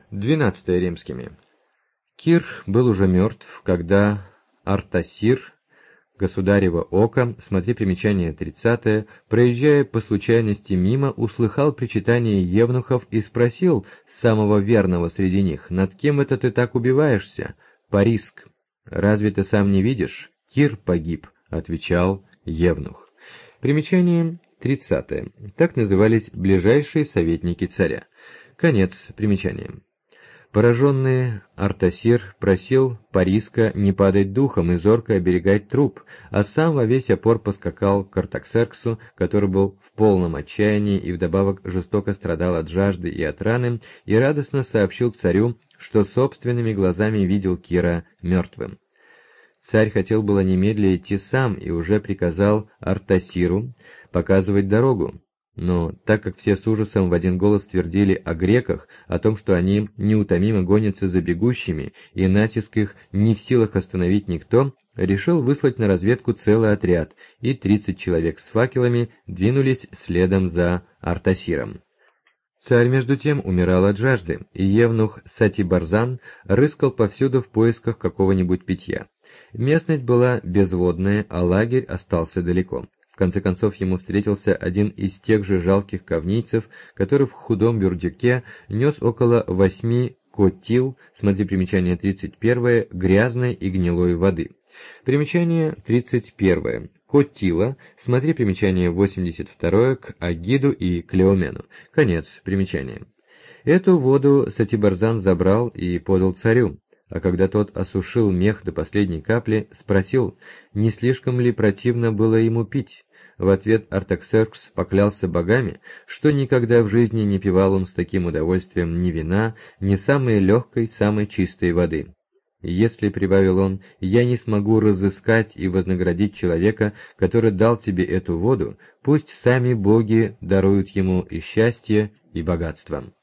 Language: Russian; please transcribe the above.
12 римскими. Кир был уже мертв, когда Артасир, государево око, смотри примечание 30, проезжая по случайности мимо, услыхал причитание евнухов и спросил самого верного среди них: «Над кем это ты так убиваешься, Париск? Разве ты сам не видишь? Кир погиб», — отвечал евнух. Примечание 30. Так назывались ближайшие советники царя. Конец примечания. Пораженный Артасир просил Париска не падать духом и зорко оберегать труп, а сам во весь опор поскакал к Артаксерксу, который был в полном отчаянии и вдобавок жестоко страдал от жажды и от раны, и радостно сообщил царю, что собственными глазами видел Кира мертвым. Царь хотел было немедля идти сам и уже приказал Артасиру показывать дорогу. Но так как все с ужасом в один голос твердили о греках, о том, что они неутомимо гонятся за бегущими, и натиск их не в силах остановить никто, решил выслать на разведку целый отряд, и 30 человек с факелами двинулись следом за Артасиром. Царь, между тем, умирал от жажды, и евнух Сатибарзан рыскал повсюду в поисках какого-нибудь питья. Местность была безводная, а лагерь остался далеко. В конце концов ему встретился один из тех же жалких ковнийцев, который в худом бюрдюке нес около 8 котил, смотри примечание 31, грязной и гнилой воды. Примечание 31. Котила, смотри примечание 82 к Агиду и Клеомену. Конец примечания. Эту воду Сатибарзан забрал и подал царю, а когда тот осушил мех до последней капли, спросил, не слишком ли противно было ему пить. В ответ Артаксеркс поклялся богами, что никогда в жизни не пивал он с таким удовольствием ни вина, ни самой легкой, самой чистой воды. «Если, — прибавил он, — я не смогу разыскать и вознаградить человека, который дал тебе эту воду, пусть сами боги даруют ему и счастье, и богатство».